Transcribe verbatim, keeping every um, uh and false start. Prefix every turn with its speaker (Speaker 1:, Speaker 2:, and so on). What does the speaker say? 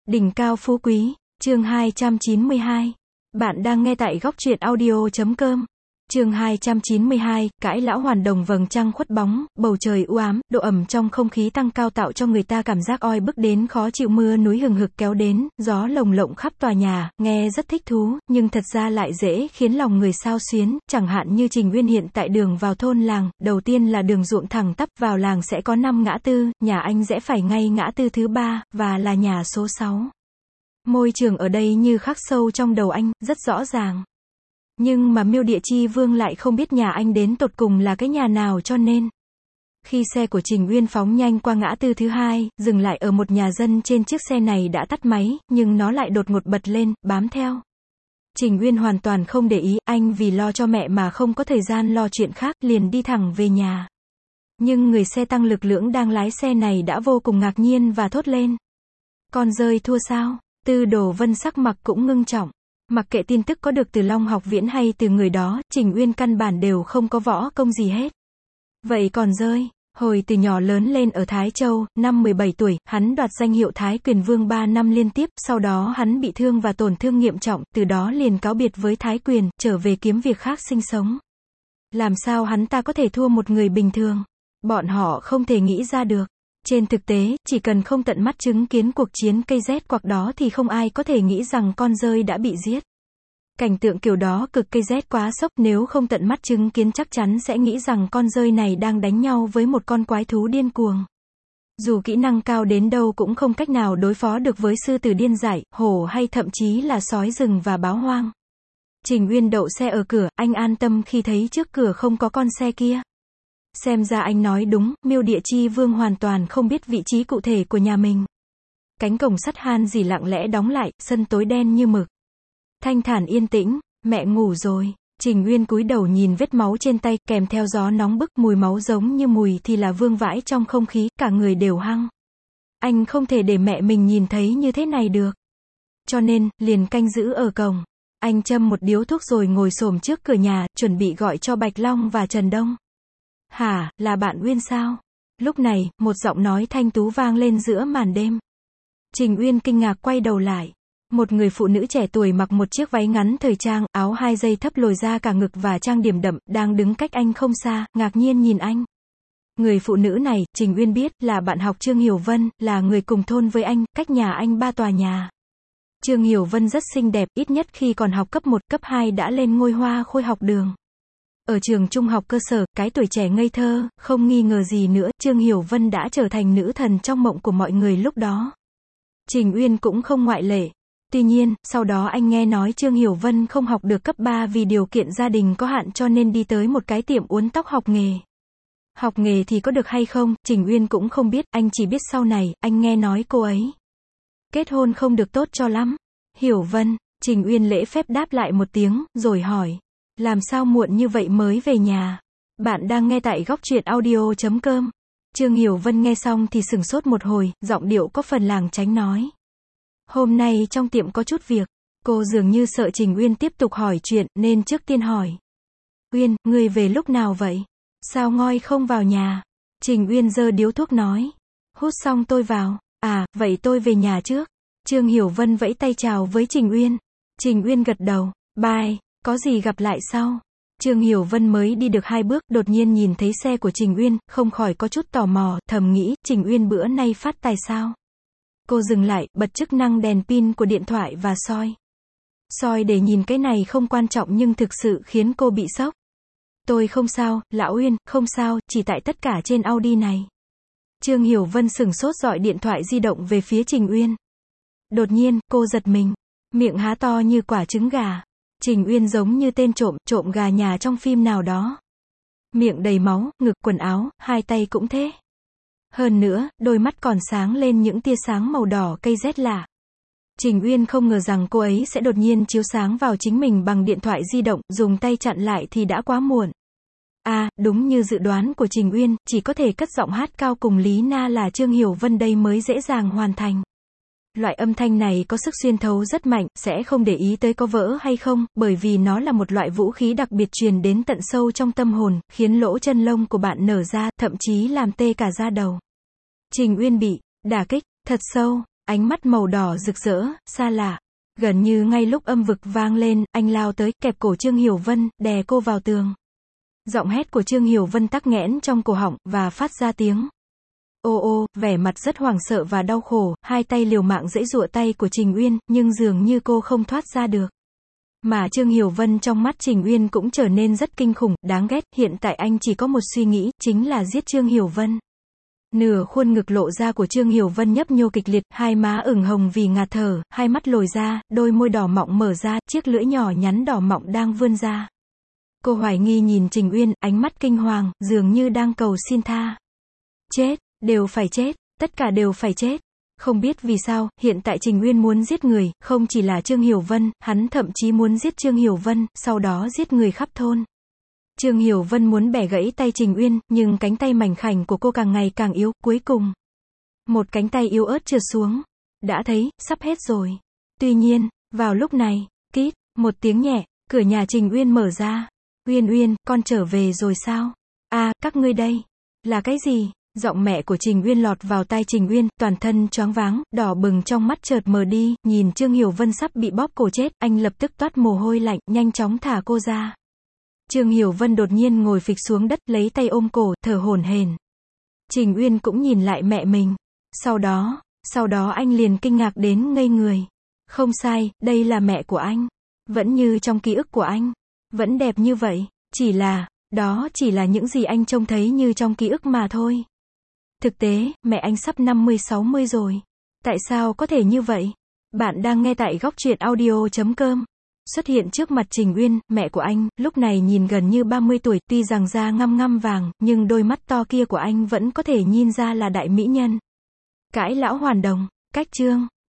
Speaker 1: Đỉnh cao phú quý, chương hai trăm chín mươi hai. Bạn đang nghe tại góc truyện audio.com. Chương hai trăm chín mươi hai, cãi lão hoàn đồng. Vầng trăng khuất bóng, bầu trời u ám, độ ẩm trong không khí tăng cao tạo cho người ta cảm giác oi bức đến khó chịu. Mưa núi hừng hực kéo đến, gió lồng lộng khắp tòa nhà, nghe rất thích thú, nhưng thật ra lại dễ khiến lòng người xao xuyến. Chẳng hạn như Trình Uyên hiện tại đường vào thôn làng, đầu tiên là đường ruộng thẳng tắp, vào làng sẽ có năm ngã tư, nhà anh rẽ phải ngay ngã tư thứ ba, và là nhà số sáu. Môi trường ở đây như khắc sâu trong đầu anh, rất rõ ràng. Nhưng mà Miêu Địa Chi Vương lại không biết nhà anh đến tột cùng là cái nhà nào, cho nên khi xe của Trình Uyên phóng nhanh qua ngã tư thứ hai, dừng lại ở một nhà dân, trên chiếc xe này đã tắt máy, nhưng nó lại đột ngột bật lên, bám theo. Trình Uyên hoàn toàn không để ý, anh vì lo cho mẹ mà không có thời gian lo chuyện khác, liền đi thẳng về nhà. Nhưng người xe tăng lực lưỡng đang lái xe này đã vô cùng ngạc nhiên và thốt lên: "Con rơi thua sao?" Tư Đồ Vân sắc mặt cũng ngưng trọng. Mặc kệ tin tức có được từ Long Học Viễn hay từ người đó, Trình Uyên căn bản đều không có võ công gì hết. Vậy còn rơi? Hồi từ nhỏ lớn lên ở Thái Châu, năm mười bảy tuổi, hắn đoạt danh hiệu Thái Quyền Vương ba năm liên tiếp, sau đó hắn bị thương và tổn thương nghiêm trọng, từ đó liền cáo biệt với Thái Quyền, trở về kiếm việc khác sinh sống. Làm sao hắn ta có thể thua một người bình thường? Bọn họ không thể nghĩ ra được. Trên thực tế, chỉ cần không tận mắt chứng kiến cuộc chiến cây rét quạc đó thì không ai có thể nghĩ rằng con rơi đã bị giết. Cảnh tượng kiểu đó cực cây rét quá sốc, nếu không tận mắt chứng kiến chắc chắn sẽ nghĩ rằng con rơi này đang đánh nhau với một con quái thú điên cuồng. Dù kỹ năng cao đến đâu cũng không cách nào đối phó được với sư tử điên dại, hổ hay thậm chí là sói rừng và báo hoang. Trình Uyên đậu xe ở cửa, anh an tâm khi thấy trước cửa không có con xe kia. Xem ra anh nói đúng, Miêu Địa Chi Vương hoàn toàn không biết vị trí cụ thể của nhà mình. Cánh cổng sắt han dỉ lặng lẽ đóng lại, sân tối đen như mực. Thanh thản yên tĩnh, mẹ ngủ rồi. Trình Uyên cúi đầu nhìn vết máu trên tay, kèm theo gió nóng bức, mùi máu giống như mùi thì là vương vãi trong không khí, cả người đều hăng. Anh không thể để mẹ mình nhìn thấy như thế này được. Cho nên, liền canh giữ ở cổng. Anh châm một điếu thuốc rồi ngồi xổm trước cửa nhà, chuẩn bị gọi cho Bạch Long và Trần Đông. "Hả, là bạn Uyên sao?" Lúc này, một giọng nói thanh tú vang lên giữa màn đêm. Trình Uyên kinh ngạc quay đầu lại. Một người phụ nữ trẻ tuổi mặc một chiếc váy ngắn thời trang, áo hai dây thấp lồi ra cả ngực và trang điểm đậm, đang đứng cách anh không xa, ngạc nhiên nhìn anh. Người phụ nữ này, Trình Uyên biết, là bạn học Trương Hiểu Vân, là người cùng thôn với anh, cách nhà anh ba tòa nhà. Trương Hiểu Vân rất xinh đẹp, ít nhất khi còn học cấp một, cấp hai đã lên ngôi hoa khôi học đường. Ở trường trung học cơ sở, cái tuổi trẻ ngây thơ, không nghi ngờ gì nữa, Trương Hiểu Vân đã trở thành nữ thần trong mộng của mọi người lúc đó. Trình Uyên cũng không ngoại lệ. Tuy nhiên, sau đó anh nghe nói Trương Hiểu Vân không học được cấp ba vì điều kiện gia đình có hạn, cho nên đi tới một cái tiệm uốn tóc học nghề. Học nghề thì có được hay không, Trình Uyên cũng không biết, anh chỉ biết sau này, anh nghe nói cô ấy kết hôn không được tốt cho lắm. Hiểu Vân, Trình Uyên lễ phép đáp lại một tiếng, rồi hỏi: "Làm sao muộn như vậy mới về nhà?" Bạn đang nghe tại góc truyện audio.com. Trương Hiểu Vân nghe xong thì sửng sốt một hồi, giọng điệu có phần làng tránh nói: "Hôm nay trong tiệm có chút việc." Cô dường như sợ Trình Uyên tiếp tục hỏi chuyện, nên trước tiên hỏi: "Uyên, ngươi về lúc nào vậy? Sao ngoi không vào nhà?" Trình Uyên giơ điếu thuốc nói: "Hút xong tôi vào." "À, vậy tôi về nhà trước." Trương Hiểu Vân vẫy tay chào với Trình Uyên. Trình Uyên gật đầu: "Bye, có gì gặp lại sau." Trương Hiểu Vân mới đi được hai bước, đột nhiên nhìn thấy xe của Trình Uyên, không khỏi có chút tò mò, thầm nghĩ, Trình Uyên bữa nay phát tài sao? Cô dừng lại, bật chức năng đèn pin của điện thoại và soi. Soi để nhìn cái này không quan trọng nhưng thực sự khiến cô bị sốc. "Tôi không sao, lão Uyên, không sao, chỉ tại tất cả trên Audi này." Trương Hiểu Vân sửng sốt dọi điện thoại di động về phía Trình Uyên. Đột nhiên, cô giật mình, miệng há to như quả trứng gà. Trình Uyên giống như tên trộm, trộm gà nhà trong phim nào đó. Miệng đầy máu, ngực, quần áo, hai tay cũng thế. Hơn nữa, đôi mắt còn sáng lên những tia sáng màu đỏ cây rét lạ. Trình Uyên không ngờ rằng cô ấy sẽ đột nhiên chiếu sáng vào chính mình bằng điện thoại di động, dùng tay chặn lại thì đã quá muộn. À, đúng như dự đoán của Trình Uyên, chỉ có thể cất giọng hát cao cùng Lý Na là Trương Hiểu Vân đây mới dễ dàng hoàn thành. Loại âm thanh này có sức xuyên thấu rất mạnh, sẽ không để ý tới có vỡ hay không, bởi vì nó là một loại vũ khí đặc biệt truyền đến tận sâu trong tâm hồn, khiến lỗ chân lông của bạn nở ra, thậm chí làm tê cả da đầu. Trình Uyên bị đả kích thật sâu. ánh mắt màu đỏ rực rỡ, xa lạ. Gần như ngay lúc âm vực vang lên, anh lao tới, kẹp cổ Trương Hiểu Vân, đè cô vào tường. Giọng hét của Trương Hiểu Vân tắc nghẽn trong cổ họng, và phát ra tiếng ô ô, vẻ mặt rất hoảng sợ và đau khổ, hai tay liều mạng giãy giụa tay của Trình Uyên, nhưng dường như cô không thoát ra được. Mà Trương Hiểu Vân trong mắt Trình Uyên cũng trở nên rất kinh khủng, đáng ghét, hiện tại anh chỉ có một suy nghĩ, chính là giết Trương Hiểu Vân. Nửa khuôn ngực lộ ra của Trương Hiểu Vân nhấp nhô kịch liệt, hai má ửng hồng vì ngạt thở, hai mắt lồi ra, đôi môi đỏ mọng mở ra, chiếc lưỡi nhỏ nhắn đỏ mọng đang vươn ra. Cô hoài nghi nhìn Trình Uyên, ánh mắt kinh hoàng, dường như đang cầu xin tha. Chết, đều phải chết, tất cả đều phải chết. Không biết vì sao, hiện tại Trình Uyên muốn giết người, không chỉ là Trương Hiểu Vân, hắn thậm chí muốn giết Trương Hiểu Vân, sau đó giết người khắp thôn. Trương Hiểu Vân muốn bẻ gãy tay Trình Uyên, nhưng cánh tay mảnh khảnh của cô càng ngày càng yếu, cuối cùng. Một cánh tay yếu ớt trượt xuống. Đã thấy, sắp hết rồi. Tuy nhiên, vào lúc này, kít, một tiếng nhẹ, cửa nhà Trình Uyên mở ra. Uyên Uyên, con trở về rồi sao? À, các ngươi đây. Là cái gì? Giọng mẹ của Trình Uyên lọt vào tai Trình Uyên, toàn thân choáng váng, đỏ bừng trong mắt chợt mờ đi, nhìn Trương Hiểu Vân sắp bị bóp cổ chết, anh lập tức toát mồ hôi lạnh, nhanh chóng thả cô ra. Trương Hiểu Vân đột nhiên ngồi phịch xuống đất, lấy tay ôm cổ, thở hổn hển. Trình Uyên cũng nhìn lại mẹ mình. Sau đó, sau đó anh liền kinh ngạc đến ngây người. Không sai, đây là mẹ của anh. Vẫn như trong ký ức của anh. Vẫn đẹp như vậy. Chỉ là, đó chỉ là những gì anh trông thấy như trong ký ức mà thôi. Thực tế, mẹ anh sắp năm mươi sáu mươi rồi. Tại sao có thể như vậy? Bạn đang nghe tại góc truyện audio chấm com. Xuất hiện trước mặt Trình Uyên, mẹ của anh, lúc này nhìn gần như ba mươi tuổi, tuy rằng da ngăm ngăm vàng, nhưng đôi mắt to kia của anh vẫn có thể nhìn ra là đại mỹ nhân. Cãi lão hoàn đồng, cách chương.